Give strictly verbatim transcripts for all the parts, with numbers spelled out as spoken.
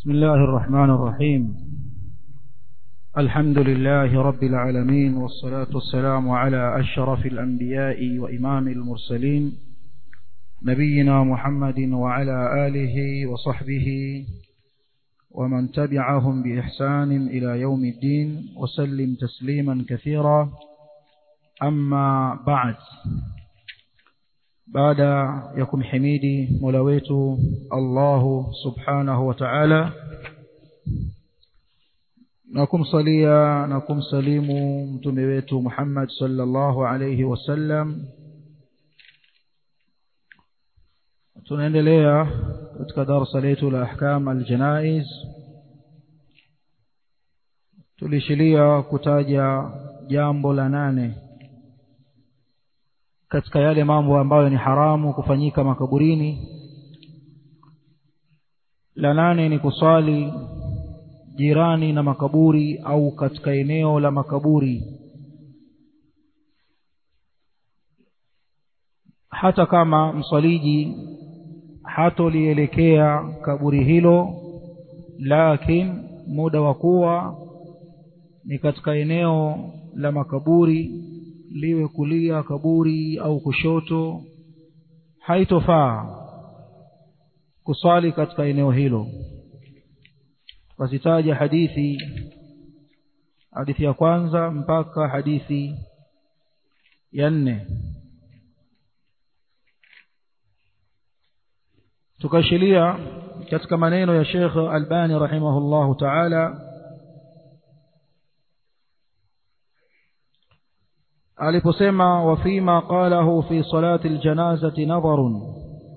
بسم الله الرحمن الرحيم. الحمد لله رب العالمين، والصلاة والسلام على أشرف الأنبياء وإمام المرسلين نبينا محمد وعلى آله وصحبه ومن تبعهم بإحسان إلى يوم الدين، وسلم تسليما كثيرا. أما بعد، baada ya kumhimidi Mola wetu Allah subhanahu wa ta'ala na kumsalia na kumsalimu mtume wetu Muhammad sallallahu alayhi wasallam, tunaendelea katika darasa letu la ahkam aljanaiz. Tulishilia kutaja jambo la nane katika yale mambo ambayo ni haramu kufanyika makaburini. La nane ni kusali jirani na makaburi au katika eneo la makaburi, hata kama msaliji hatolielekea kaburi hilo, lakini muda wa kuwa ni katika eneo la makaburi, liwe kulia kaburi au kushoto, haitofaa kusali katika eneo hilo. Wasitaja hadithi hadithi ya kwanza mpaka hadithi ya nne. Tukashilia katika maneno ya Sheikh Albani rahimahullahu ta'ala aliposema, wa fima qalahu fi salati aljanazati nadharun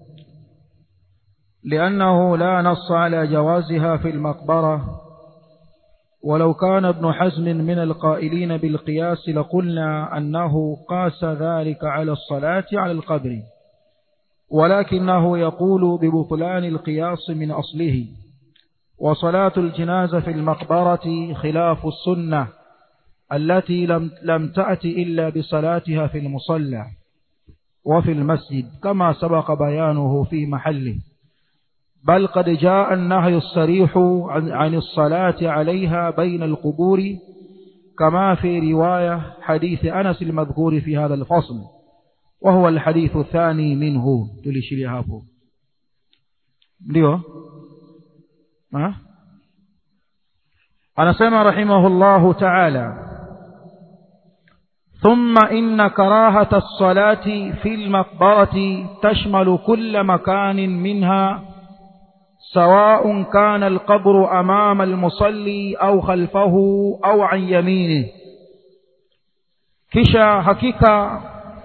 لأنه لا نص على جوازها في المقبرة، ولو كان ابن حزم من القائلين بالقياس لقلنا أنه قاس ذلك على الصلاة على القبر، ولكنه يقول ببطلان القياس من أصله. وصلاة الجنازة في المقبرة خلاف السنة التي لم, لم تأتي إلا بصلاتها في المصلى وفي المسجد كما سبق بيانه في محله، بل قد جاء النهي الصريح عن, عن الصلاة عليها بين القبور كما في رواية حديث أنس المذكور في هذا الفصل، وهو الحديث الثاني منه. تلشري هابو ndio ها أنا سمع رحمه الله تعالى، ثم إن كراهة الصلاة في المقبرة تشمل كل مكان منها، سواء كان القبر أمام المصلي أو خلفه أو عن يمينه. kisha hakika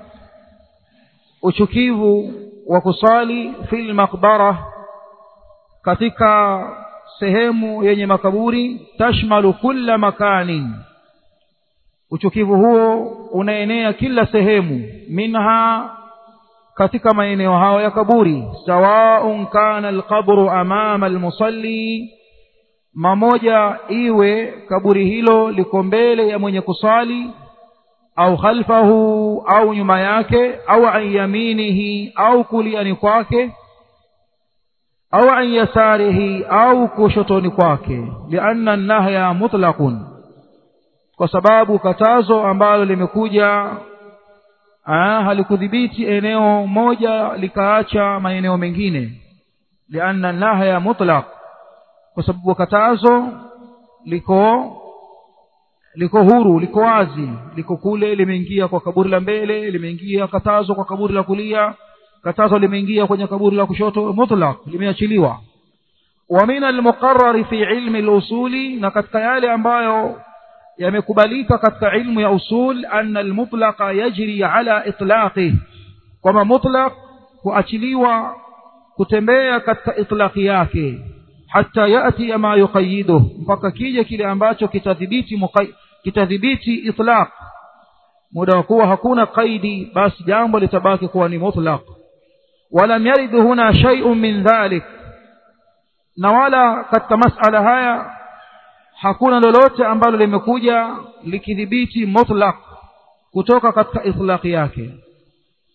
uchukivu wa kusali fil maqbara, katika sehemu yenye makaburi, tashmalu kulla makanin, uchukivu huo unaenea kila sehemu, minha, katika maeneo hayo ya kaburi, sawaun kana alqabru amama almusalli, mamoja iwe kaburi hilo liko mbele ya mwenye kusali, au khalfahu, au nyuma yake, au an yaminihi, au kuliani kwake, au an yasarihi, au kushotoni kwake. Lianna an-nahya mutlaqun, kwa sababu katazo ambalo limekuja ah halikudhibiti eneo moja likaacha maeneo mengine. Lianna an-nahya mutlaq, kwa sababu katazo liko liko huru, liko wazi, liko kule, limeingia kwa kaburi la mbele, limeingia katazo kwa kaburi la kulia, katazo limeingia kwenye kaburi la kushoto, mutlaq, limeachiliwa. Wa min al-muqarrar fi ilmi al-usuli, na katika yale ambayo yamekubalika katika ilmu ya usul, anna al-mutlaqa yajri ala itlaqi, kama mutlaq kuachiliwa kutembea katika itlaqi yake, hatta yati ma yuqayyidu, mpaka kije kile ambacho kitadhibiti kitadhibiti itlaq. Muda wa kuwa hakuna qaidi, basi jambo litabaki kuwa ni mutlaq. Walam yarid huna shay'un min dhalik, na wala katika masala haya hakuna lolote ambalo limekuja likidhibiti mutlaq kutoka katika itlaq yake.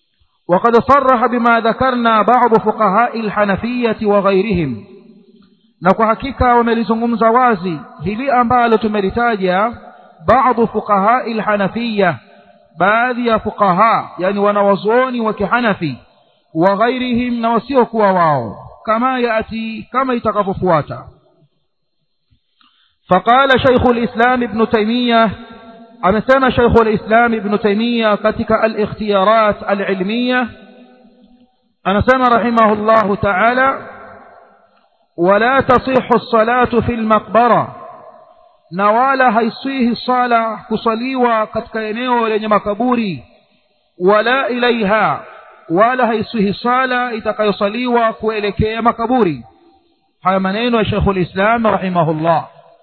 وقد صرح بما ذكرنا بعض فقهاء الحنفية وغيرهم, na kwa hakika wamelizungumza wazi hili ambalo tumelitaja baadhi fuqaha al-Hanafiyya, baadhi ya fuqaha yani wanawazuoni wa Kihanafi wa ghairihim na wasiokuwa wao, kama yati kama itakavyofuata. فقال شيخ الإسلام ابن تيمية، أمسنا شيخ الإسلام ابن تيمية كتك الاختيارات العلمية، أمسنا رحمه الله تعالى: ولا تصح الصلاة في المقبرة، نوالا هيسويه الصلاة كصليوة كتك ينيو لن مكبوري، ولا إليها، ولا هيسويه الصلاة إتك يصليوة كويلكي مكبوري. هذا منين شيخ الإسلام رحمه الله.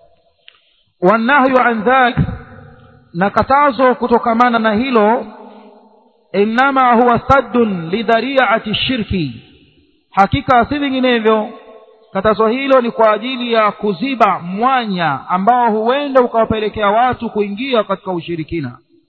والنهي عن ذلك، nakatazo kutokamana na hilo, inma huwa saddun lidhari'ati ash-shirki, hakika si vinginevyo katazo hilo ni kwa ajili ya kuziba mwanya ambao huenda ukawapelekea watu kuingia katika ushirikina.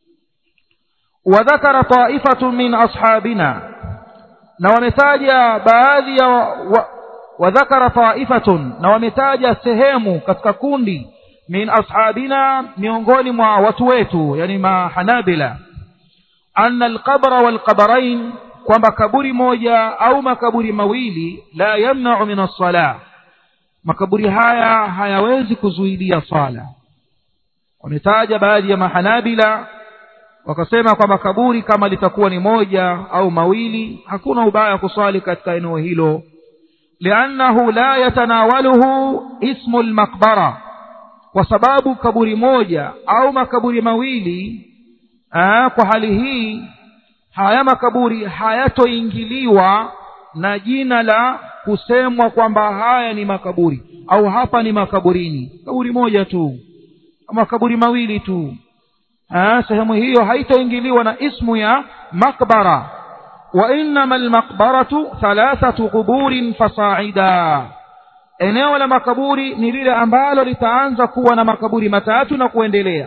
wa dhakara ta'ifatun min ashabina, na wametaja baadhi ya wa, wa dhakara ta'ifatun, na wametaja sehemu katika kundi min ashabina, miongoni mwa watu wetu, yani mahanabila, anna alqabra walqabarain, kwamba kaburi moja au makaburi mawili la yamna'u min as-salah, makaburi haya hayawezi kuzuilia sala. Wametaja baadhi ya mahanabila wakasema kwamba kaburi kama litakuwa ni moja au mawili hakuna ubaya kusali katika eneo hilo, li'annahu la yatanawaluhu ismu al-maqbara, kwa sababu kaburi moja au makaburi mawili aa, kwa hali hii haya makaburi hayatoingiliwa na jina la kusemwa kwamba haya ni makaburi au hapa ni makaburini. Kaburi moja tu au makaburi mawili tu, aa, sehemu hiyo haitoingiliwa na ismu ya makbara. wa innama al-maqbaratu thalathatu quburin fasa'ida, eneo la makaburi ni lile ambalo litaanza kuwa na makaburi matatu na kuendelea.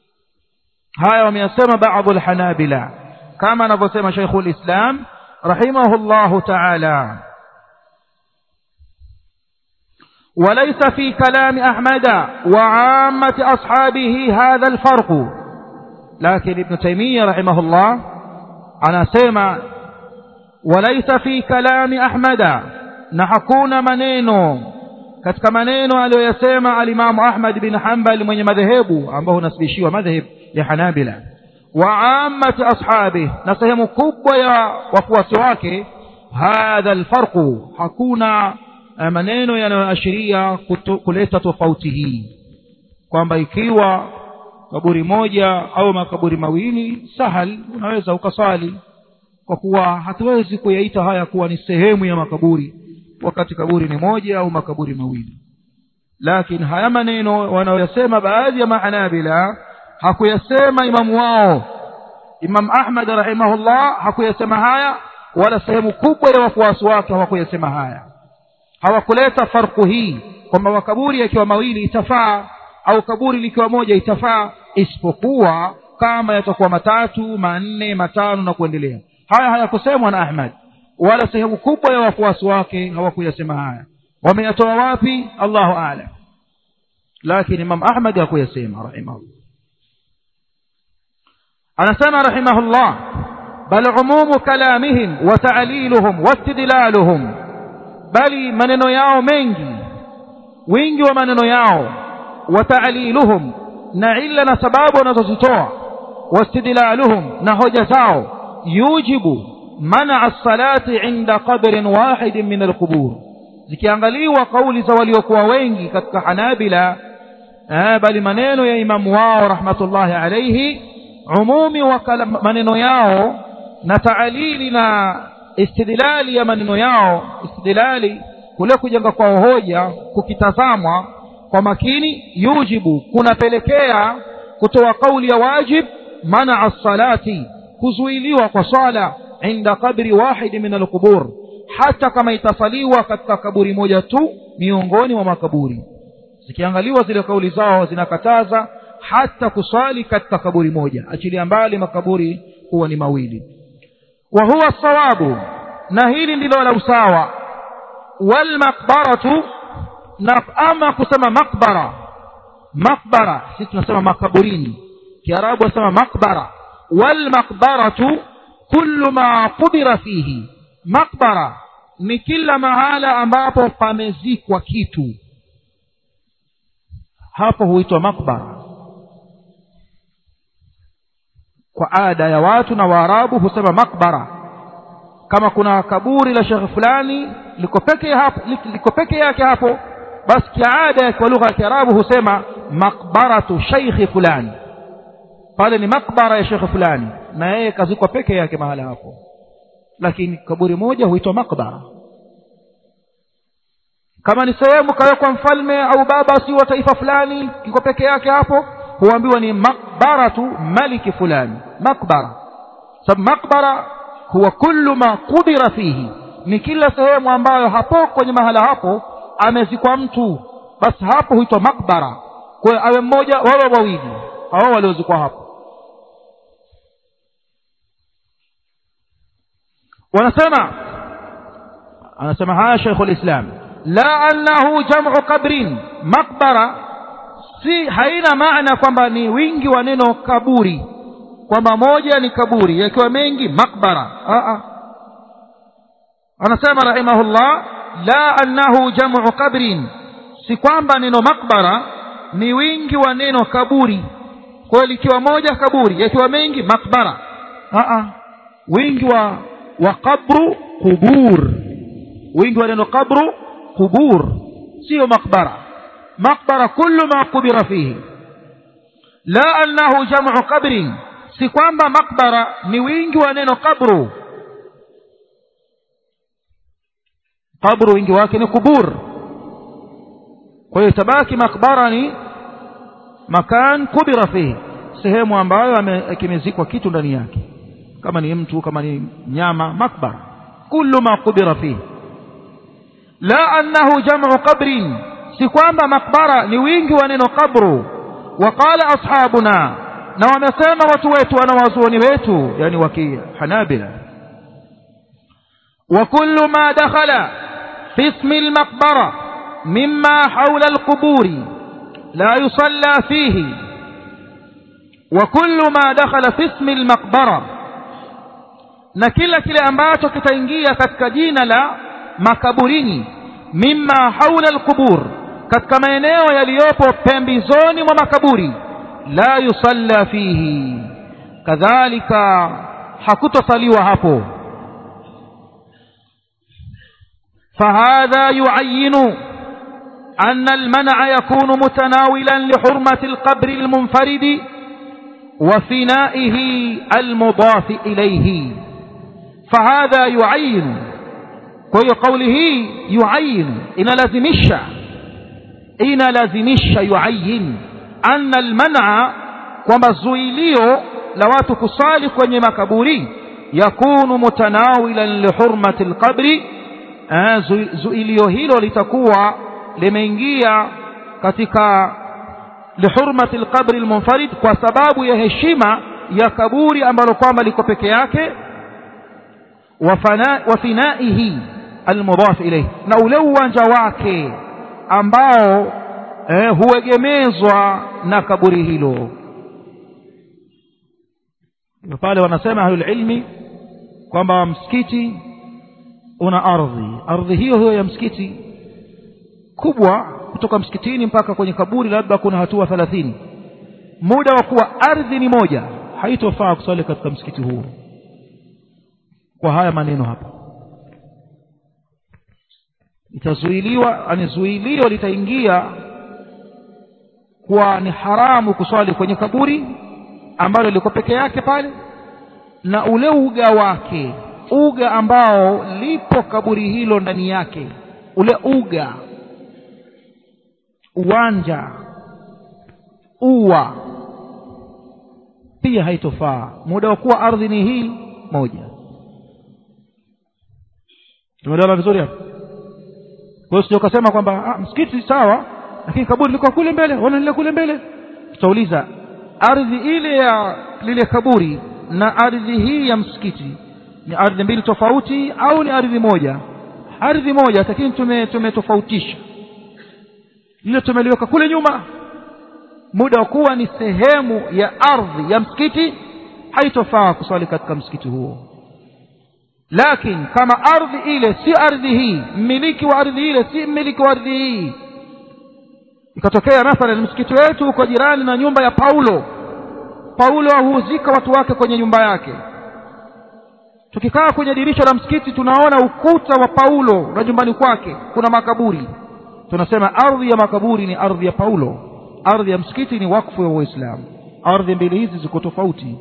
haya wameyasema baadhi al-Hanabila, kama anavyosema Sheikhul Islam rahimahullahu ta'ala. وليس في كلام أحمد وعامة أصحابه هذا الفرق، لكن ابن تيمية رحمه الله أنا سيما وليس في كلام أحمد، نحكون منينو katika maneno aliyosema al-Imam Ahmad bin Hanbal mwenye madhehebu ambao unasibishiwa madhhab ya Hanabila, wa ammati ashabi, na sehemu kubwa ya wafuasi wake, hadha al-farqu, hakuna maneno yanayoashiria kuleta tofauti hii, kwamba ikiwa kaburi moja au makaburi mawili sahal unaweza ukasali, kwa kuwa hatuwezi kuyaita haya kuwa ni sehemu ya makaburi wakati kaburi ni moja au makaburi mawili. Lakini haya maneno wanayosema baadhi ya mahanabila hakuyasema imamu wao Imam Ahmad rahimahullah, hakuyasema haya, wala sehemu kubwa ya wafuasi wake hawakuyasema haya. Hawakuleta farku hii kwamba makaburi yakiwa mawili itafaa au kaburi likiwa moja itafaa, isipokuwa kama yatakuwa matatu, manne, matano na kuendelea. Haya hayakusemwa na Ahmad, wala sehemu kubwa ya wafuasi wake hawakuyasema haya. Wameyatoa wapi? Allahu a'lam. Lakini Imam Ahmad hakuyasema rahimahullah. anasema rahimahullah: bal umumu kalamihim wa ta'liluhum wa istidlaluhum, bali maneno yao mengi, wingi wa maneno yao, wa ta'liluhum, na illa na sababu wanazozitoa, wa istidlaluhum, na hoja zao, yujibu mana as-salati inda qabrin wahid min al-qubur. Zikiangaliwa kauli za waliokuwa wengi katika Hanabila, eh, bali maneno ya imamu wao rahmatullahi alayhi, umumi wa maneno yao na ta'lili na istidlali ya maneno yao, istidlali kule kujenga kwa hoja kukitazamwa kwa makini, yujibu, kunapelekea kutoa kauli ya wajib, mana as-salati, kuzuiliwa kwa swala, inda qabri wahid min al-qubur, hata kama itasaliwa katika kaburi moja tu miongoni mwa makaburi. Zikiangaliwa zile kauli zao zinakataza hata kusali katika kaburi moja, achilia mbali makaburi huwa ni mawili. wa huwa sawabu, na hili ndilo la usawa. wal maqbaratu na ama kusema makbara. Makbara sisi tunasema makaburini, Kiarabu wasema makbara. Wal makbaratu kullu ma qubira fihi. Makbara ni kila mahala ambapo pamezikwa kitu, hapo huitwa makbara. Kwa ada ya watu na Waarabu husema makbara. Kama kuna kaburi la shekhi fulani liko peke hapo, liko peke yake hapo, basi kiada kwa lugha ya Kiarabu husema makbaratu sheikh fulani. Pale ni makbara ya shekhi fulani na yeye kazikwa peke yake mahala hapo. Lakini kaburi moja huitwa makbara. Kama ni sehemu kawekwa mfalme au baba si wa taifa fulani kiko peke yake hapo, huambiwa ni makbaratu maliki fulani, makbara. Sababu makbara huwa kullu ma qudira fihi, ni kila sehemu ambayo hapo kwenye mahala hapo amezikwa mtu, basi hapo huitwa makbara. Kwa awe mmoja wao wawili hao waliozikwa hapo. Wanasema anasema haya Sheikh al-Islam, la annahu jam'u qabrin. Makbara si haina maana kwamba ni wingi wa neno kaburi, kwamba moja ni kaburi yakiwa mengi makbara. a a anasema rahimahullah, la annahu jam'u qabrin, si kwamba neno makbara ni wingi wa neno kaburi, kwa likiwa moja kaburi yakiwa mengi makbara. a a wingi wa wa qabru qubur, wingi wa neno qabru qubur, sio makbara. makbara kullu ma qubira fihi. La annahu jam'u qabrin, si kwamba makbara ni wingi wa neno qabru. Qabru wingi wake ni kubur, kwa hiyo tabaki makbara ni makan kubira fihi, sehemu ambayo amekimezikwa kitu ndani yake, kama ni mtu, kama ni nyama. Makbara kullu ma kubira fihi. La annahu jam'u qabrin, si kwamba makbara ni wingi wa neno qabru. Waqala ashabuna, na wamesema watu wetu wanawazuoni wetu, yani waki Hanabila, wa kullu ma dakhala fi ismi al-maqbara mimma hawla al-quburi la yusalla fihi. Wa kullu ma dakhala fi ismi al-maqbara, na kila kile ambacho kitaingia katika jina la makaburini, mimma hawla al-qubur, katika maeneo yaliyopo pembezoni mwa makaburi, la yusalla fihi, kadhalika hakutosaliwa hapo. فهذا يعين أن المنع يكون متناولا لحرمة القبر المنفرد وفنائه المضاف إليه. فهذا يعين، كي قوله يعين إن لازمش إن لازمش يعين أن المنع كما زويليو لواتو كصالح kwenye makaburi yakunu mutanawilan li hurmati alqabri. Zuilio hilo litakuwa limeingia katika li hurmati alqabri almunfarid, kwa sababu ya heshima ya kaburi ambalo kwamba liko peke yake, wa finaihi almudaf ilayhi, na ule uwanja wake ambao eh, huegemezwa na kaburi hilo. Pale wanasema ahlul ilmi kwamba msikiti una ardhi, ardhi hiyo hiyo ya msikiti kubwa, kutoka msikitini mpaka kwenye kaburi labda kuna hatua thelathini. Muda wa kuwa ardhi ni moja, haitofaa kusali katika msikiti huo. Kwa haya maneno hapa itazuiliwa, anizuilio litaingia kwa ni haramu kuswali kwenye kaburi ambalo liko peke yake pale, na ule uga wake, uga ambao lipo kaburi hilo ndani yake, ule uga, uwanja, uwa, pia haitofaa muda wa kuwa ardhi ni hii moja. Tumeelewana vizuri hapo? Kwa hiyo ukasema kwamba ah, msikiti sawa, lakini kaburi liko kule mbele, wana lile kule mbele. Tutauliza, ardhi ile ya lile kaburi na ardhi hii ya msikiti ni ardhi mbili tofauti au ni ardhi moja? Ardhi moja, lakini tume tumetofautisha. lile tumeliweka kule nyuma, muda kuwa ni sehemu ya ardhi ya msikiti, haitofaa kusali katika msikiti huo. Lakini kama ardhi ile si ardhi hii, mmiliki wa ardhi ile si mmiliki wa ardhi hii, ikatokea mathalan msikiti wetu uko jirani na nyumba ya Paulo, Paulo huuzika watu wake kwenye nyumba yake, tukikaa kwenye dirisha la msikiti tunaona ukuta wa Paulo na nyumbani kwake kuna makaburi, tunasema ardhi ya makaburi ni ardhi ya Paulo, ardhi ya msikiti ni wakfu wa Uislamu. Ardhi mbili hizi ziko tofauti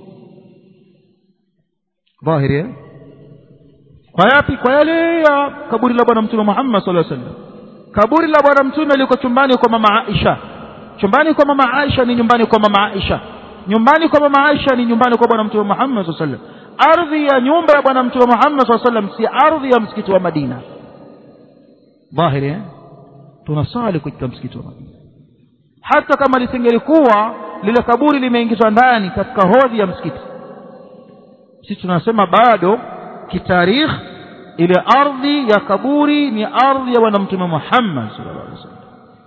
dhahiri eh? Kwa yapi? Kwa yale ya kaburi la bwana mtume Muhammad sallallahu alaihi wasallam. Kaburi la bwana mtume liko chumbani kwa mama Aisha, chumbani kwa mama Aisha ni nyumbani kwa mama Aisha, nyumbani kwa mama Aisha ni nyumbani kwa bwana mtume Muhammad sallallahu alaihi wasallam. Ardhi ya nyumba ya bwana mtume Muhammad sallallahu alaihi wasallam si ardhi ya msikiti wa Madina dhahiri eh? Tunasali katika msikiti wa Madina, hata kama lisingelikuwa lile kaburi limeingizwa ndani katika hodhi ya msikiti, sisi tunasema bado kitarikh ile ardhi ya kaburi ni ardhi ya bwana mtume Muhammad sallallahu alaihi wasallam.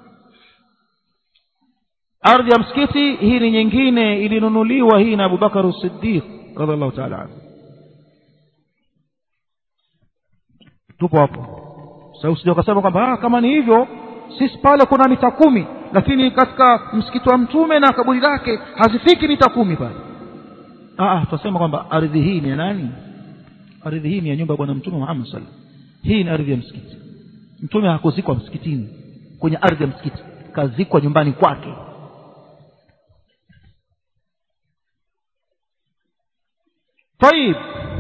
Ardhi ya msikiti hii ni nyingine, ilinunuliwa hii na Abu Bakar as-Siddiq radhiallahu ta'ala anhu. Tupo hapo sasa, usije ukasema kwamba ah, kama ni hivyo sisi pale kuna mita kumi, lakini katika msikiti wa mtume na kaburi lake hazifiki mita kumi pale. Ah ah, tutasema kwamba ardhi hii ni ya nani? Ardhi hii ni ya nyumba ya bwana mtume Muhammad sallallahu alaihi wasallam. Hii ni ardhi ya msikiti. Mtume hakuzikwa msikitini kwenye ardhi ya msikiti, kazikwa nyumbani kwake. طيب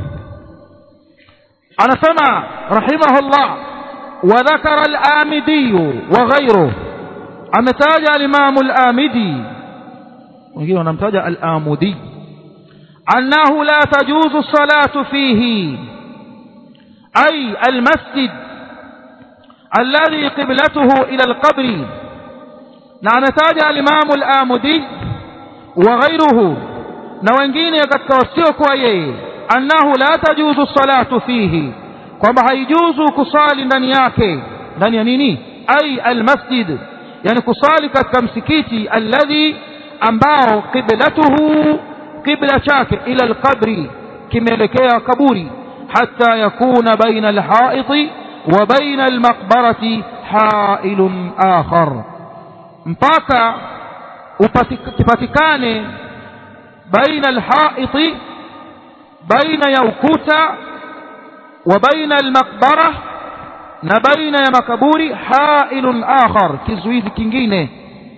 anasema rahimahullah, wa dhakara al-Amidi wa ghayruhu, ametaja al-Imam al-Amidi, wengine wanamtaja al-Amudi, annahu la tajuzu salatu fihi ay al-masjid alladhi qiblatuhu ila al-qabr. na ametaja al-Imam al-Amudi wa ghayruhu na wengine katika wasio kwa yeye, annahu la tajuzu salatu fihi, kwamba haijuzu kusali ndani yake. Ndani ya nini? Ay almasjid, yani kusali katika msikiti alladhi ambao qiblatuhu, qibla chake ila alqabri, kimeelekea kaburi, hatta yakuna baina alhaiti wa baina almaqbarati hailun akhar, mpaka upatikane baina alhaiti, baina ya ukuta, wa baina almaqbara, na baina ya makaburi, hailun akhar, kizuizi kingine.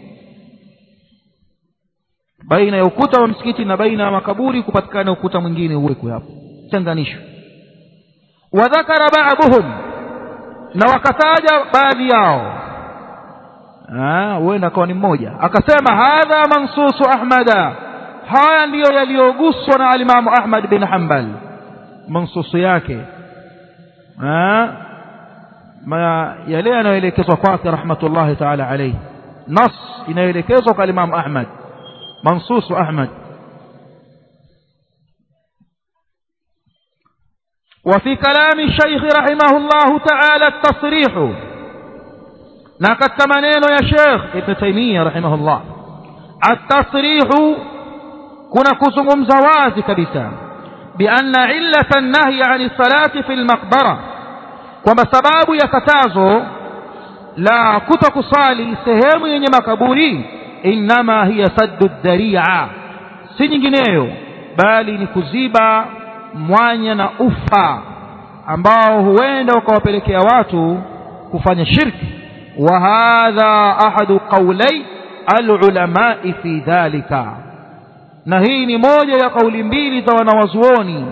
Baina ya ukuta wa msikiti na baina ya makaburi kupatikana ukuta mwingine uwekwe hapo, tenganisho. Wa dhakara ba'dhum, na wakataja baadhi yao, ah huenda kwa ni mmoja, akasema hadha mansusu Ahmada, haya ndiyo yaliyoguswa na al-Imam Ahmad bin Hanbal, mansusu yake ah ma yale yanayoelekezwa kwake rahmatullahi ta'ala alayhi, nas inayoelekezwa kwa Imam Ahmad, mansusu Ahmad. وفي كلام الشيخ رحمه الله تعالى التصريح، نكت منين يا شيخ ابن تيمية رحمه الله، التصريح كنا كسم زواز كبسا بأن علة النهي عن الصلاة في المقبرة، kwamba sababu ya katazo la kutokusali sehemu yenye makaburi, inma hiya saddu dhari'a, si nyingineyo bali ni kuziba mwanya na ufa ambao huenda ukawapelekea watu kufanya shirki. Wa hadha ahadu qawlai al-ulama fi dhalika, na hii ni moja ya kauli mbili za wanawazuoni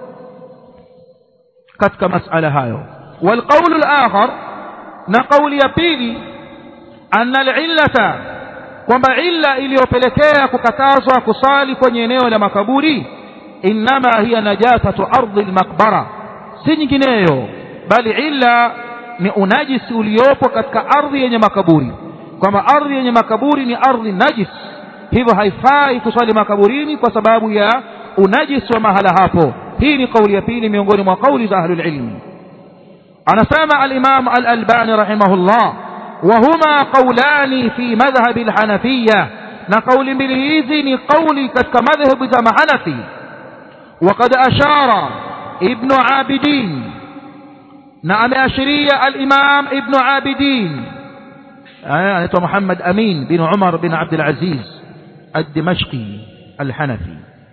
katika masala hayo. والقول الآخر، نقول يبيلي أن العلة kwamba illa iliyopelekea kukatazwa kusali kwenye eneo la makaburi, inma hiya najasatu ardhi almaqbara, si nyingineyo bali illa ni unajisi uliopo katika ardhi yenye makaburi, kwamba ardhi yenye makaburi ni ardhi najis, hivyo haifai kusali makaburini kwa sababu ya unajisi wa mahala hapo. Hii ni kauli ya pili miongoni mwa kauli za ahlul ilmi. anasema al-Imam al-Albani rahimahullah, وهما قولان في مذهب الحنفية نقول بالهيزي قولي كمذهب ذا حنفي وقد أشار ابن عابدين نعم أشري الإمام ابن عابدين آه محمد أمين بن عمر بن عبد العزيز الدمشقي الحنفي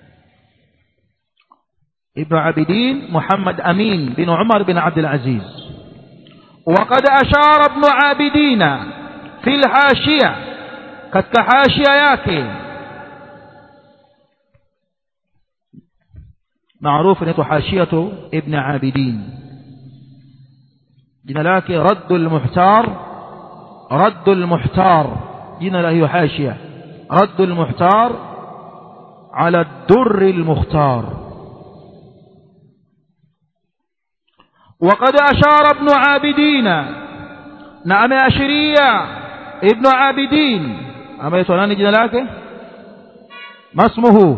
ابن عابدين محمد أمين بن عمر بن عبد العزيز وقد أشار ابن عابدين في الحاشية كالحاشية yake معروف أنه حاشية ابن عابدين جنا لك رد المحتار رد المحتار جنا له حاشية رد المحتار على الدر المختار وقد أشار ابن عابدين نعم أشرية ابن عابدين أما يتولاني جنا لك ما اسمه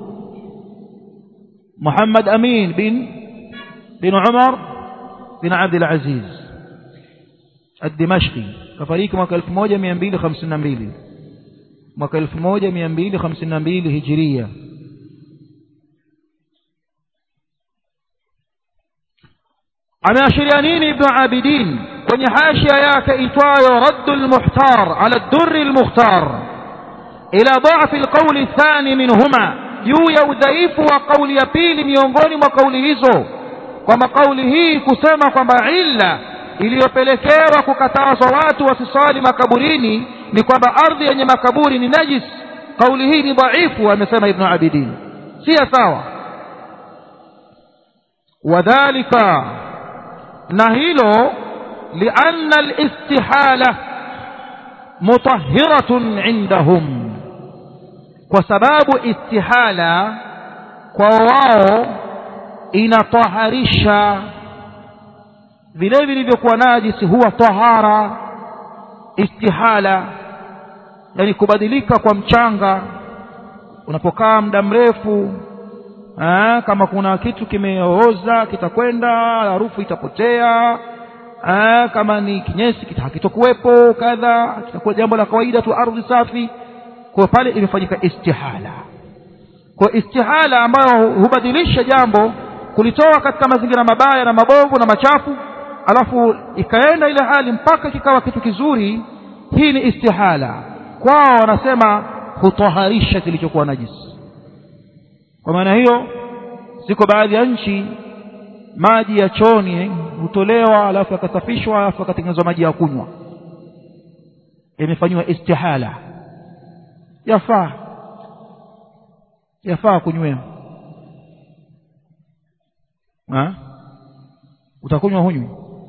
محمد أمين بن بن عمر بن عبد العزيز الدمشقي كفريق mwaka elfu moja mia mbili hamsini na mbili mwaka elfu moja mia mbili hamsini na mbili hijiria ameashiria nini ibn Abidin kwenye hashia yake itwayo Raddul Muhtar ala ad-Durr al-Mukhtar ila dha'f al-qawl ath-thani minhuma juu ya udhaifu wa kauli ya pili miongoni mwa kauli hizo kwamba kauli hii kusema kwamba illa iliyopelekewa kukatazwa watu wasisali makaburini ni kwamba ardhi yenye makaburi ni najis kauli hii ni dhaifu amesema ibn Abidin si sawa wadhālika na hilo lianna al-istihala mutahhiratun indahum kwa sababu istihala kwa wao inataharisha vile vilivyokuwa najisi huwa tahara istihala yani kubadilika kwa mchanga unapokaa muda mrefu ah kama kuna kitu kimeoza kitakwenda harufu itapotea ah kama ni kinyesi hakitokuwepo kadha kitakuwa jambo la kawaida tu ardhi safi kwa pale imefanyika istihala kwa istihala ambayo hubadilisha jambo kulitoa katika mazingira mabaya na mabovu na machafu alafu ikaenda ile hali mpaka kikawa kitu kizuri hii ni istihala kwao wanasema hutoharisha kilichokuwa najisi kwa maana hiyo ziko baadhi ya nchi maji ya chooni hutolewa alafu yakasafishwa alafu yakatengenezwa maji ya kunywa imefanywa istihala yafaa yafaa kunywa ha utakunywa hunywi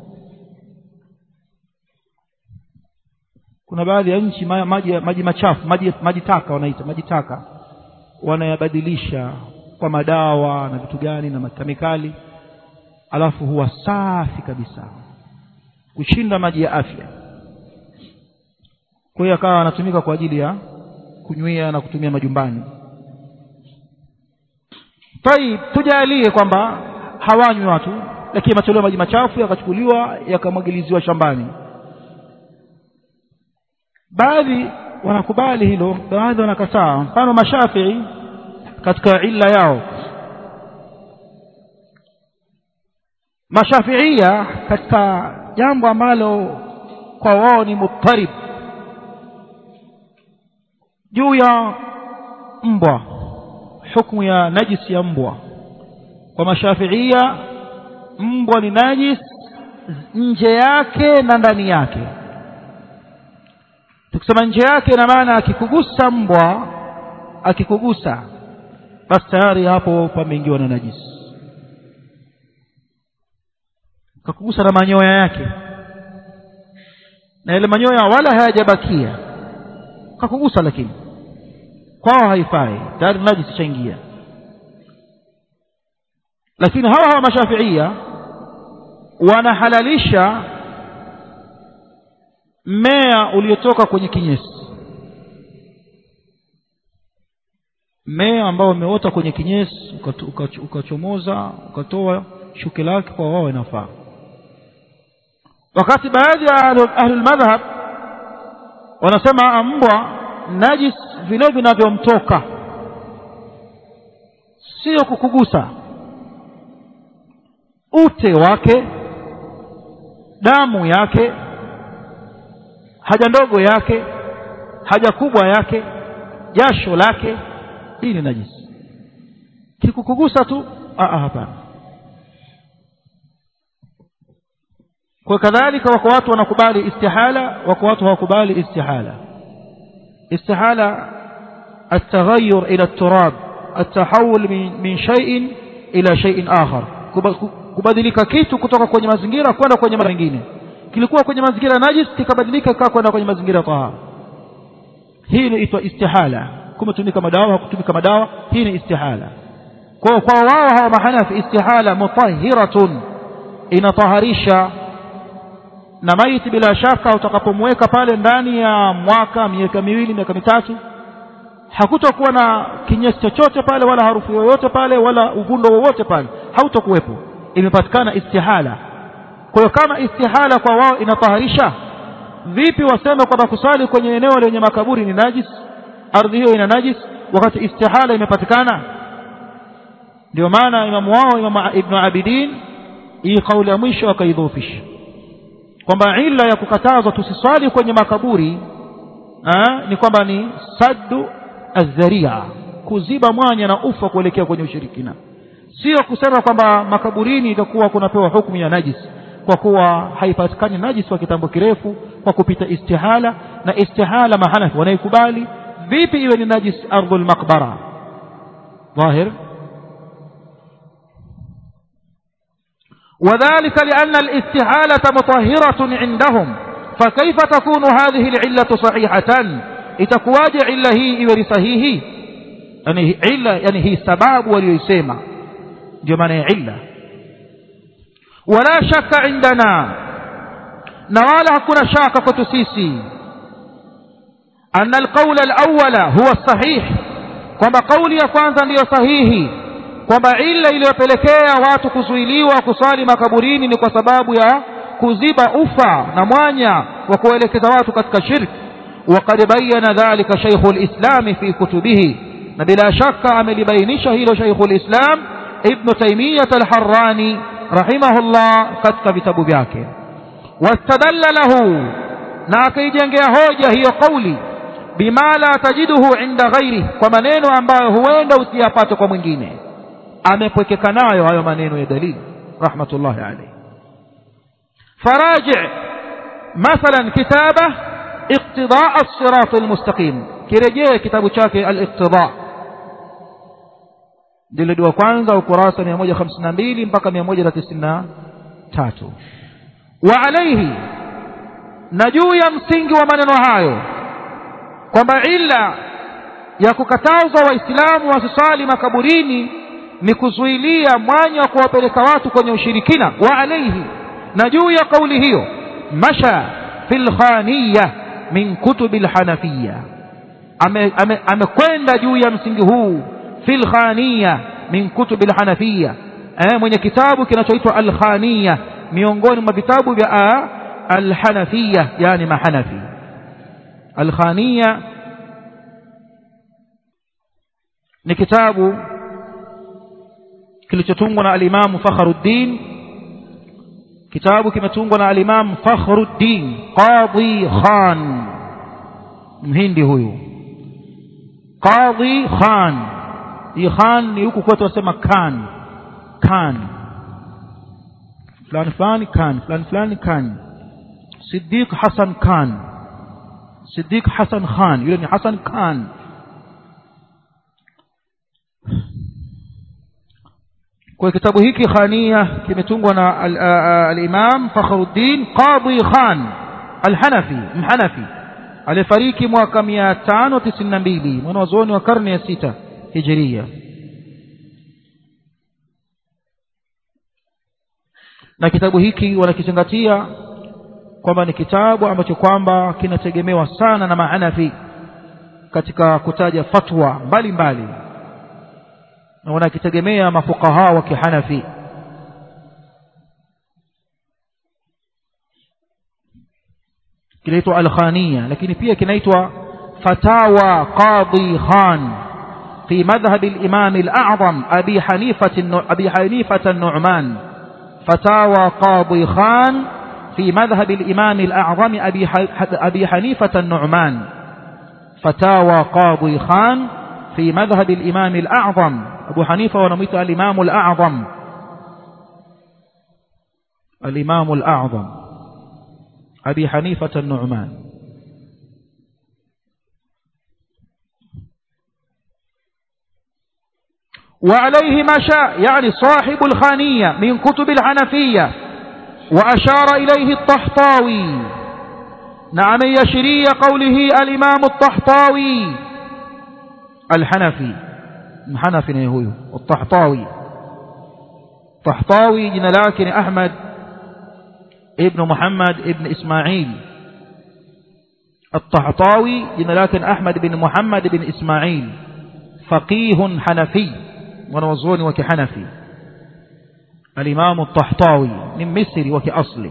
kuna baadhi ya nchi maji maji machafu maji maji taka wanaita maji taka wanayabadilisha kwa madawa na vitu gani na makemikali alafu huwa safi kabisa kushinda maji ya afya kwa hiyo akawa anatumika kwa ajili ya kunywea na kutumia majumbani tai tujalie kwamba hawanywi watu lakini matolewa maji machafu yakachukuliwa yakamwagiliziwa shambani baadhi wanakubali hilo baadhi wanakataa mfano Mashafii katika illa yao Mashafiia katika jambo ambalo kwa wao ni mutarib juu ya mbwa hukumu ya najisi ya mbwa kwa Mashafiia mbwa ni najis nje yake na ndani yake tukisema nje yake ina maana akikugusa mbwa akikugusa basi tayari hapo pameingiwa na najisi kakugusa na manyoya yake na ile manyoya wala hayajabakia kakugusa lakini kwao haifai tayari najisi chaingia lakini hawa hawa Mashafiia wanahalalisha mmea uliotoka kwenye kinyesi mmea ambao umeota kwenye kinyesi ukachomoza ukatoa shuke lake kwa wao inafaa wakati baadhi ya ahlul madhhab wanasema mbwa najis vile vinavyomtoka, sio kukugusa, ute wake, damu yake, haja ndogo yake, haja kubwa yake, jasho lake, hii ni najis. Kikukugusa tu a hapana. Kwa kadhalika wako watu wanakubali istihala, wako watu hawakubali istihala. Istihala التغير إلى التراب، التحول من من شيء إلى شيء آخر، kubadilika kitu kutoka kwenye mazingira kwenda kwenye mengine. Kilikuwa kwenye mazingira najis kikabadilika kaa kwenda kwenye mazingira tahara. Hii inaitwa istihala. Kumetumika madawa hakutumika madawa, hii ni istihala. Kwa kwa wao hawa mahanafi istihala mutahhiratun, inataharisha. Na maiti bila shaka utakapomweka pale ndani ya mwaka, miaka miwili, miaka mitatu, hakutakuwa na kinyesi chochote pale wala harufu yoyote pale wala uvundo wowote pale, hautakuwepo. Imepatikana istihala. Kwa hiyo kama istihala kwa wao inataharisha, vipi waseme kwamba kusali kwenye eneo lenye makaburi ni najis, ardhi hiyo ina najis, wakati istihala imepatikana? Ndio maana imamu wao Imam Ibn Abidin hii kauli ya mwisho akaidhoofisha kwamba illa ya kukatazwa tusiswali kwenye makaburi aa, ni kwamba ni saddu az-zari'a, kuziba mwanya na ufa kuelekea kwenye ushirikina. Sio kusema kwamba makaburini itakuwa kunapewa hukumu ya najis, kwa kuwa haipatikani najis kwa kitambo kirefu kwa kupita istihala. Na istihala mahanafi wanaikubali. Vipi iwe ni najis ardhul maqbara? Dhahir. وذلك لأن الاستحالة مطهرة عندهم، فكيف تكون هذه العلة صحيحة؟ itakuwaje illa hii iwe sahihi? Yani illa, yani hii sababu waliyosema ndio maana ya illa. Wala shaka indana, na wala hakuna shaka kwetu sisi, anna alqawla alawwala huwa sahih, kwamba kauli ya kwanza ndiyo sahihi, kwamba illa iliyopelekea watu kuzuiliwa kusali makaburini ni kwa sababu ya kuziba ufa na mwanya wa kuelekeza watu katika shirki. وقد بين ذلك شيخ الإسلام في كتبه، بلا شك عمل بينشه له شيخ الإسلام ابن تيمية الحراني رحمه الله قد كتب بياك. واستدل له ناكي جنجي هوجة هي قولي بما لا تجده عند غيره، ومنينو ambayo huenda usiyapate kwa mwingine. Amepwekeka nayo hayo maneno ya dalili rahmatullahi alayhi. faraji' مثلا كتابه اقتضاء الصراط المستقيم، kirejee kitabu chake al-iqtida, jildi wa kwanza ukurasa mia moja hamsini na mbili mpaka mia moja tisini na tatu. Wa alayhi, na juu ya msingi wa maneno hayo kwamba illa ya kukatazwa waislamu wasisali makaburini ni kuzuilia mwanya wa kuwapeleka watu kwenye ushirikina. Wa alayhi, na juu ya kauli hiyo, masha fil khaniyah min kutubil hanafiyya, amekwenda ame juu ya msingi huu fil khaniyah min kutubil hanafiyya, eh, mwenye kitabu kinachoitwa al-khaniyah miongoni mwa vitabu vya al-hanafiyya, yani mahanafi. Al-khaniyah ni kitabu kilichotungwa na al-Imam Fakhruddin, kitabu kimetungwa na al-Imam Fakhruddin Qadhi Khan, mhindi huyu Qadhi Khan. Hii Khan ni huku kwetu wasema Khan, Khan fulani fulani Khan, fulani fulani Khan. Siddiq Hassan Khan, Siddiq Hassan Khan, yule ni Hassan Khan. Kwa kitabu hiki Khaniyah kimetungwa na al-Imam Fakhruddin Qadhi Khan al-Hanafi, mhanafi, alifariki mwaka mia tano tisini na mbili, mwanazuoni wa karne ya sita Hijria. Na kitabu hiki wanakizingatia kwamba ni kitabu ambacho kwamba kinategemewa sana na mahanafi katika kutaja fatwa mbalimbali, na wanakitegemea mafukaha wa kihanafi. kinaitwa al-Khaniya, lakini pia kinaitwa fatawa Qadhi Khan fi madhhab al-Imam al-A'zam Abi Hanifa Abi Hanifa an-Nu'man. fatawa Qadhi Khan في مذهب الإمام الأعظم أبي أبي حنيفة النعمان. فتاوى قاضي خان في مذهب الإمام الأعظم أبو حنيفة ونميت الإمام الأعظم الإمام الأعظم أبي حنيفة النعمان. وعليه ما شاء يعني صاحب الخانية من كتب الحنفية. وأشار إليه الطحطاوي. نعم يشري قوله الإمام الطحطاوي الحنفي الحنفي هو الطحطاوي. طحطاوي جنا لكن أحمد ابن محمد ابن إسماعيل. الطحطاوي جنا لكن أحمد بن محمد بن إسماعيل فقيه حنفي ونوزوني وكحنفي. الإمام الطحطاوي من مصر وكأصله.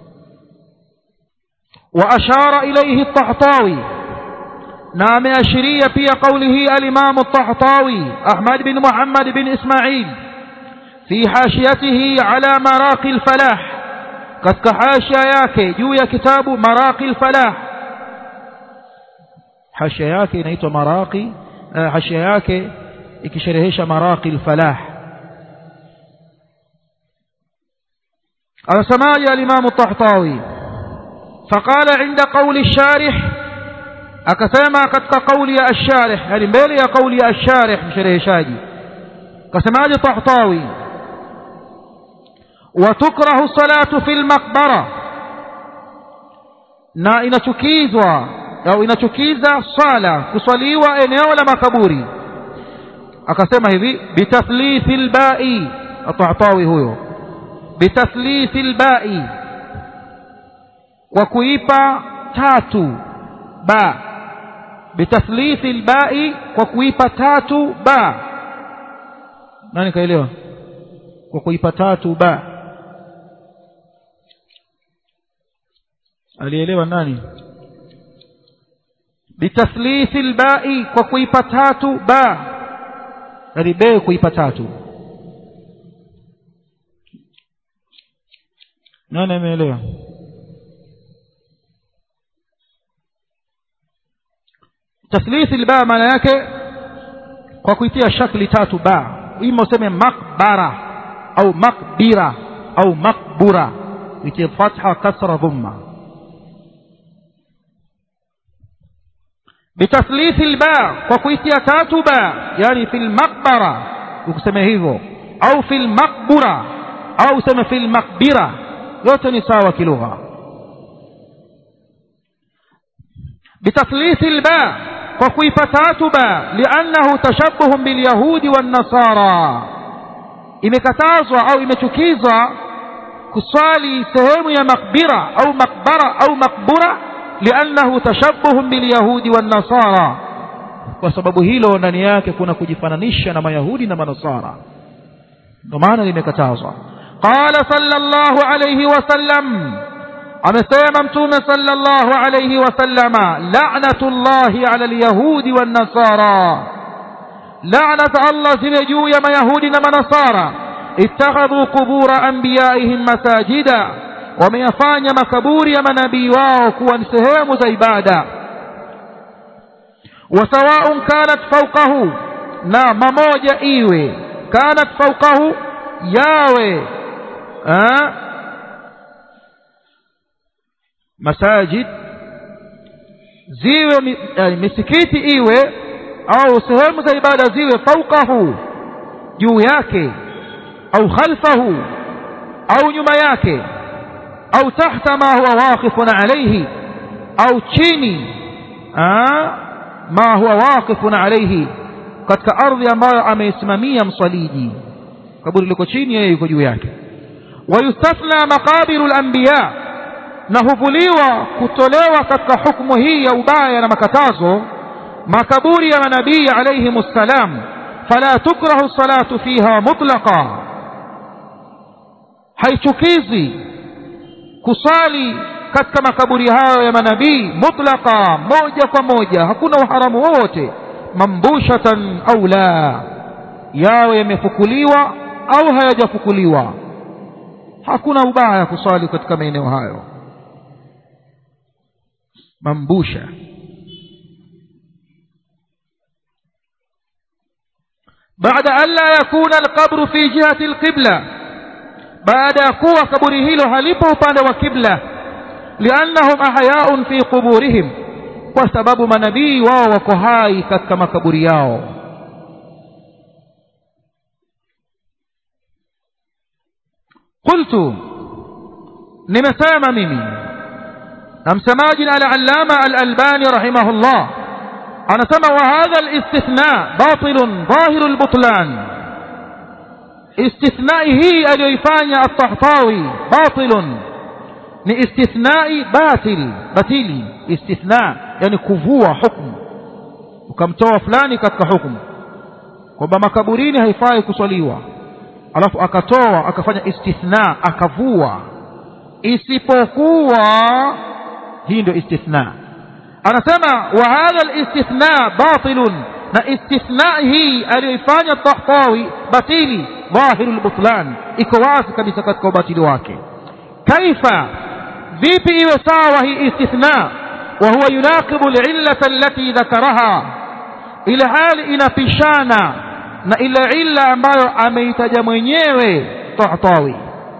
وأشار إليه الطحطاوي. نعم أشري في قوله الإمام الطحطاوي أحمد بن محمد بن إسماعيل في حاشيته على مراقي الفلاح. قد كحاشياك جوية كتاب مراقي الفلاح. حاشياك نيت مراقي حاشياك إكشرهش مراقي الفلاح. على سماع الإمام الطحطاوي. فقال عند قول الشارح أكثما قد قولي الشارح يعني بيلي قولي الشارح مشريه شاجي كسماع الطحطاوي. وتكره الصلاة في المقبرة. na inachukizwa au inachukiza sala kuswaliwa eneo la makaburi. Akasema hivi bitathlithil ba'i. At-Tahtawi huyo bitathlithil ba'i kwa kuipa tatu ba. bitathlithil ba'i kwa kuipa tatu ba. Nani kaelewa? Kwa kuipa tatu ba. alielewa nani? bitathlithil ba'i kwa kuipa tatu ba. yani be kuipa tatu. nani ameelewa? tathlithil ba maana yake kwa kuitia shakli tatu ba. Ima useme makbara au makbira au makbura itie fatha kasra dhamma. bitathlithil ba kwa kuitia tatu ba yani fil makbara ukisema hivyo au fil makbura au useme fil makbira yote ni sawa kilugha. bitathlithil ba kwa kuipa tatu ba li'annahu tashabbuhun bil yahudi wan nasara. imekatazwa au imechukizwa kuswali sehemu ya makbira au makbara au makbura li'annahu tashabbuhun bil yahudi wan nasara. kwa sababu hilo ndani yake kuna kujifananisha na mayahudi na manasara, ndio maana limekatazwa. qala sallallahu alayhi wasallam amesema mtume sallallahu alayhi wasallama la'natullahi ala alyahudi wan nasara. la'nat Allah zile juu ya mayahudi na manasara. ittakhadhu qubur anbiya'ihim masajida wameyafanya makaburi ya manabii wao kuwa ni sehemu za ibada. wasawa'un kanat fawqahu na mamoja iwe kanat fawqahu yawe ah masajid ziwe yani misikiti iwe au sehemu za ibada ziwe fawqahu juu yake au khalfahu au nyuma yake au tahta ma huwa waqifun alayhi au chini ah ma huwa waqifun alayhi katika ardhi ambayo ameisimamia msaliji. kaburi liko chini yeye yuko juu yake. wayustathna maqabirul anbiya na huvuliwa kutolewa katika hukumu hii ya ubaya na makatazo makaburi ya manabii alayhimus salam. fala tukrahu salatu fiha mutlaqa. haichukizi kusali katika makaburi hayo ya manabii mutlaqa, moja kwa moja, hakuna uharamu wote, mambushatan au la, yawe yamefukuliwa au hayajafukuliwa, hakuna ubaya kusali katika maeneo hayo. Mambusha. baada an la yakuna alqabru fi jihati alqibla, baada ya kuwa kaburi hilo halipo upande wa kibla, liannahum ahyaun fi quburihim, kwa sababu manabii wao wako hai katika makaburi yao. qultu, nimesema mimi na msemaji al-allama al-albani rahimahullah anasema wa hadha al-istithna batilun dhahiru al-butlan, istithnai hii aliyoifanya at-Tahtawi batilun, ni istithnai batil, batili. Istithna yani kuvua hukumu, ukamtoa fulani katika hukumu kwamba makaburini haifai kuswaliwa, alafu akatoa akafanya istithna, akavua isipokuwa. Hii ndio istithna. Anasema wa hadha al-istithna batilun, na istithna hii aliyoifanya at-Tahtawi batili, dhahiru al-butlan, iko wazi kabisa katika ubatili wake. Kaifa, vipi iwe sawa hii istithna wa huwa yunaqibu al-illata allati dhakaraha, ila hali inapishana na ila illa ambayo ameitaja mwenyewe Tahtawi,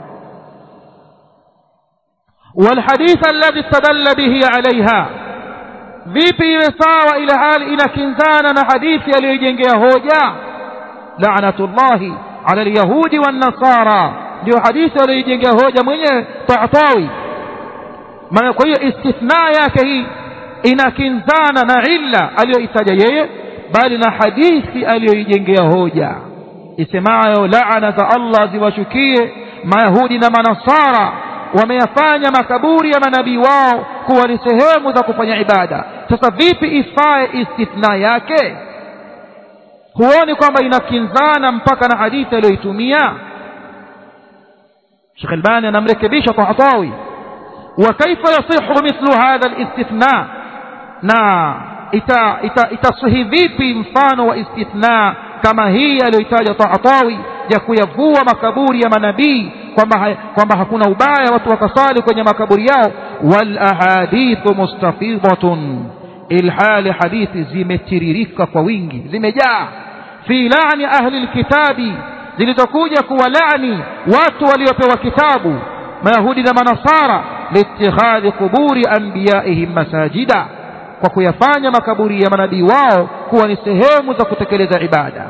wal hadith alladhi istadalla bihi alaiha, vipi iwe sawa ila hali inakinzana na hadithi aliyojengea hoja, la'natullahi ala al-yahudi wan nasara, ndio hadithi aliyojengea hoja mwenyewe Tahtawi. Maana kwa hiyo istithna yake hii inakinzana na illa aliyoitaja yeye, bali na hadithi aliyojengea hoja isemayo laana za Allah ziwashukie mayahudi na manasara, wameyafanya makaburi ya manabii wao kuwa ni sehemu za kufanya ibada. Sasa vipi ifae istithna yake? Huoni kwamba inakinzana mpaka na hadithi aliyoitumia? Sheikh Albani anamrekebisha Tahtawi, wa kaifa yasihu mithlu hadha al-istithna, na ita itasihi vipi mfano wa istithna kama hii aliyoitaja Tahtawi ya kuyavua makaburi ya manabii, kwamba kwamba hakuna ubaya watu wakasali kwenye makaburi yao. Wal ahadithu mustafidatun, ilhali hadithi zimetiririka kwa wingi, zimejaa, fi la'ni ahli alkitabi, zilizokuja kuwalaani watu waliopewa kitabu mayahudi na manasara, liittikhadhi quburi anbiyaihim masajida, kwa kuyafanya makaburi ya manabii wao kuwa ni sehemu za kutekeleza ibada.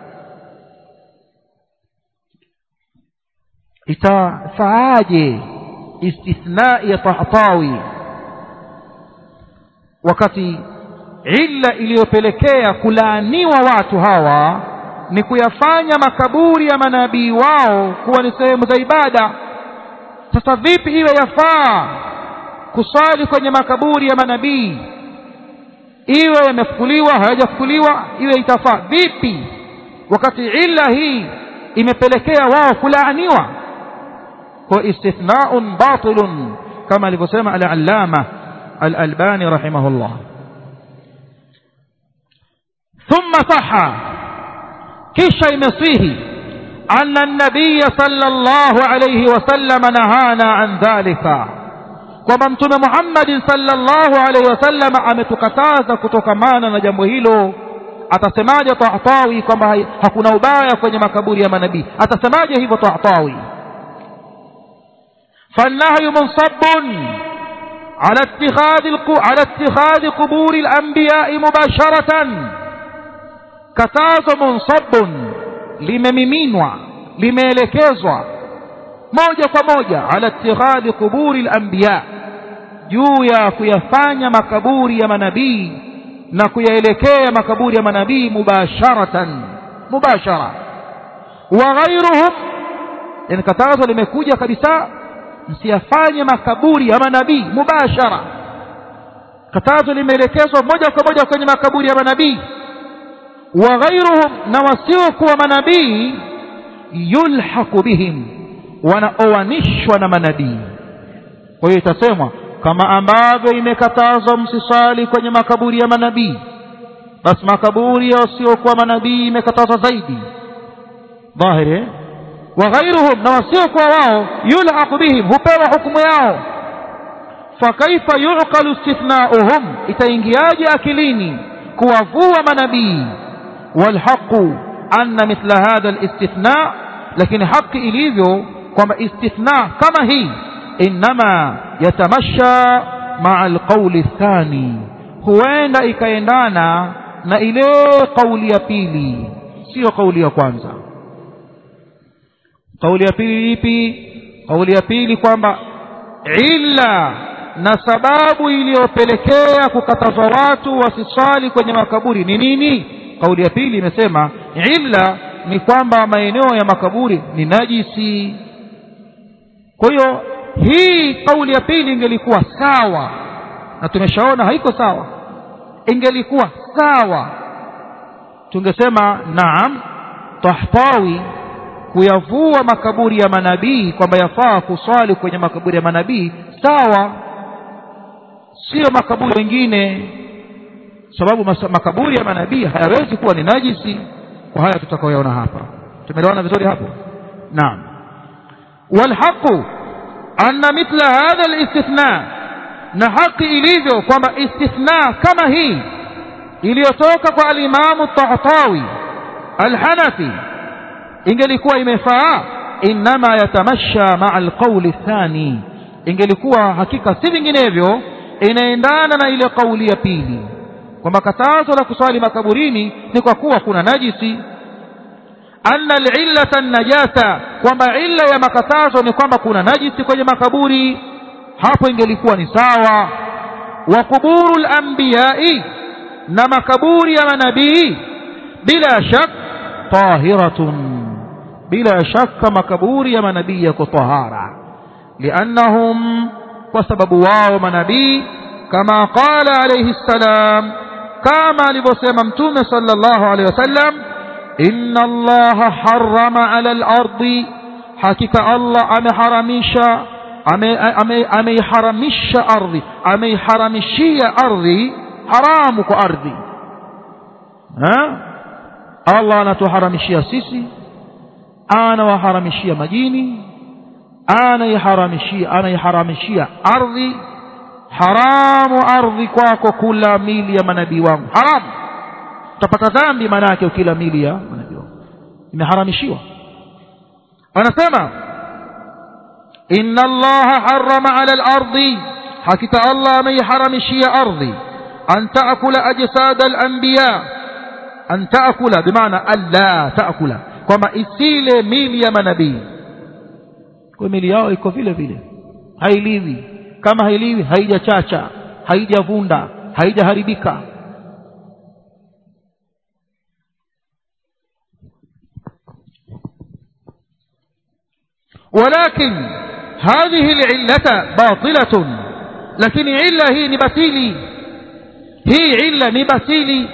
Itafaaje istithna ya Tahtawi wakati illa iliyopelekea kulaaniwa watu hawa ni kuyafanya makaburi ya manabii wao kuwa ni sehemu za ibada? Sasa vipi iwe yafaa kusali kwenye makaburi ya manabii, iwe yamefukuliwa hayajafukuliwa, iwe itafaa vipi wakati illa hii imepelekea wao kulaaniwa? Kwa istithnaun batilun, kama alivyosema al-allama al-albani rahimahullah. thumma sahha, kisha imesihi anna an-nabiy sallallahu alayhi wasallam nahana an dhalika, kwamba mtume Muhammad sallallahu alayhi wasallam ametukataza kutokamana na jambo hilo. Atasemaje Tahtawi kwamba hakuna ubaya kwenye makaburi ya manabii? Atasemaje hivyo Tahtawi? فالنهي منصب على اتخاذ على اتخاذ قبور الأنبياء مباشرة، كتاز منصب لمميمينوا لميلكزوا موجة فموجة على اتخاذ قبور الأنبياء، juu ya kuyafanya makaburi ya manabii na kuyaelekea makaburi ya manabii mubasharatan, mubashara. Wa ghayruhum, yani katazo limekuja kabisa msiyafanye makaburi ya manabii mubashara, katazo limeelekezwa moja kwa moja kwenye makaburi ya manabii. Wa ghayruhum, na wasiokuwa manabii, yulhaqu bihim, wanaoanishwa na manabii. Kwa hiyo itasemwa kama ambavyo imekatazwa msisali kwenye makaburi ya manabii, basi makaburi yasiokuwa manabii imekatazwa zaidi dhahiri. Wa ghairuhum, na wasiokuwa wao, yulhaq bihim, hupewa hukumu yao. Fa kaifa yuqalu istithna'uhum, itaingiaje akilini kuwavua manabii? Wal haqu anna mithla hadha al istithna', lakini haki ilivyo kwamba istithna kama hii inma yatamashha ma'a al qawli athani, huenda ikaendana na ile kauli ya pili, sio kauli ya kwanza. Kauli ya pili ipi? Kauli ya pili kwamba illa na sababu iliyopelekea kukatazwa watu wasisali kwenye makaburi ni nini? Kauli ya pili imesema illa ni kwamba maeneo ya makaburi ni najisi. Kwa hiyo hii kauli ya pili ingelikuwa sawa, na tumeshaona haiko sawa. Ingelikuwa sawa tungesema naam, Tahtawi kuyavua makaburi ya manabii kwamba yafaa kuswali kwenye makaburi ya manabii sawa, sio makaburi mengine, sababu makaburi ya manabii hayawezi kuwa ni najisi. Kwa haya tutakayoona hapa, tumeelewana vizuri hapo? Naam. Wal haqu anna mithla hadha al istithna, na haki ilivyo kwamba istithna kama hii iliyotoka kwa al-Imam Tahtawi al-Hanafi ingelikuwa imefaa, inma yatamashha ma'a al-qawl athani, ingelikuwa hakika si vinginevyo inaendana na ile kauli ya pili kwamba katazo la kuswali makaburini ni kwa kuwa kuna najisi. Anna al-illata an-najasa, kwamba illa ya makatazo ni kwamba kuna najisi kwenye makaburi, hapo ingelikuwa ni sawa. Wa quburul anbiya'i, na makaburi ya manabii bila shak tahiratun, bila shaka makaburi ya manabii yako tahara, liannahum, kwa sababu wao manabii, kama qala alayhi salam, kama alivyosema mtume sallallahu alayhi wasallam, inna allaha harrama ala al-ardi, hakika Allah ameharamisha ameiharamisha ardhi, ameiharamishia ardhi, haramu kwa ardhi. Ha? Allah anatuharamishia sisi, anawaharamishia majini, anaiharamishia anaiharamishia ardhi. Haramu ardhi kwako kula mili ya manabii wangu, haramu, utapata dhambi maana yake ukila mili ya manabii wangu, imeharamishiwa. Anasema inna allaha harrama ala al-ardi, hakika Allah ameiharamishia ardhi, an taakula ajsad al-anbiya, an taakula bimaana alla taakula, kwamba isile mili ya manabii. Kwa mili yao iko vile vile, hailiwi. Kama hailiwi, haijachacha, haijavunda, haijaharibika. ولكن هذه العلة باطلة، لكن علة هي نبتيلي، هي علة نبتيلي.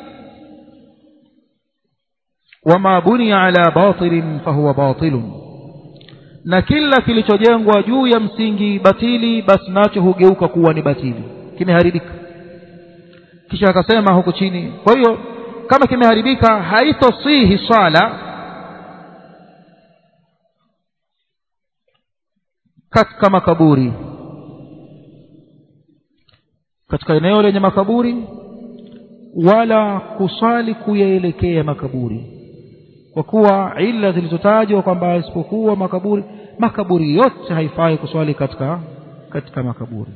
وما بني على باطل فهو باطل، na kila kilichojengwa juu ya msingi batili basi nacho hugeuka kuwa ni batili, kimeharibika. Kisha akasema huko chini, kwa hiyo kama kimeharibika haitosihi swala katika makaburi, katika eneo lenye makaburi, wala kusali kuyaelekea makaburi, kwa kuwa illa zilizotajwa kwamba isipokuwa makaburi, makaburi yote haifai kuswali katika katika makaburi.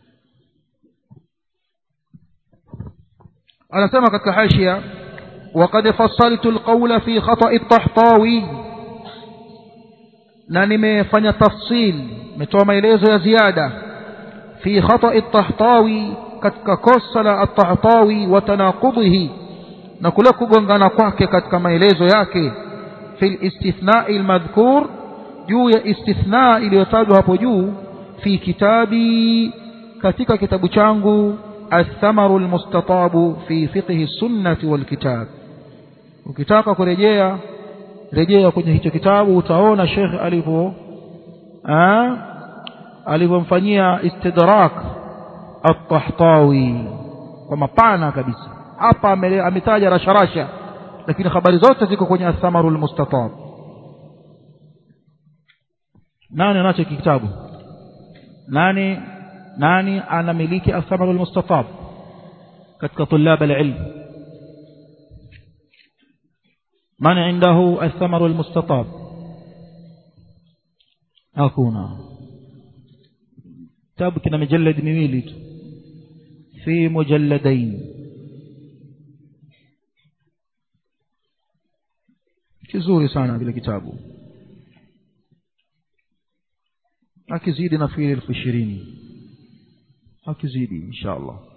Anasema katika hashia, waqad fassaltu alqawla fi khata'i at-Tahtawi, na nimefanya tafsil, nimetoa maelezo ya ziada, fi khata'i at-Tahtawi, katika kosa la at-Tahtawi wa tanaqudihi, na kule kugongana kwake katika maelezo yake, fil istithna'i al-madhkur, juu ya istithna iliyotajwa hapo juu, fi kitabi, katika kitabu changu, ath-thamaru al-mustatabu fi fiqhi sunnati wal kitab. Ukitaka kurejea, rejea kwenye hicho kitabu, utaona Sheikh alipo alivyomfanyia istidrak at-Tahtawi kwa mapana kabisa. Hapa ametaja rasharasha, lakini habari zote ziko kwenye Ath-Thamarul Mustatab. Nani anacho kitabu? Nani nani anamiliki Ath-Thamarul Mustatab katika tulab al-ilm? Man indahu Ath-Thamarul Mustatab? hakuna. Kitabu kina mujallad miwili tu, fi mujalladain. Kizuri sana kile kitabu, akizidi nafikiri elfu ishirini, akizidi inshallah.